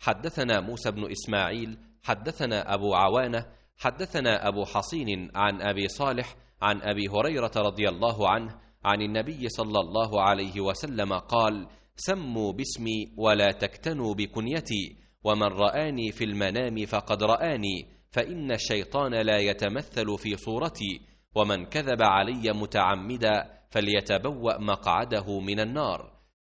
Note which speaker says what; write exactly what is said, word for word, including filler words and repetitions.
Speaker 1: حدثنا موسى بن إسماعيل حدثنا أبو عوانة حدثنا أبو حصين عن أبي صالح عن أبي هريرة رضي الله عنه عن النبي صلى الله عليه وسلم قال: سموا باسمي ولا تكتنوا بكنيتي، ومن رآني في المنام فقد رآني، فإن الشيطان لا يتمثل في صورتي، ومن كذب علي متعمدا فليتبوأ مقعده من النار.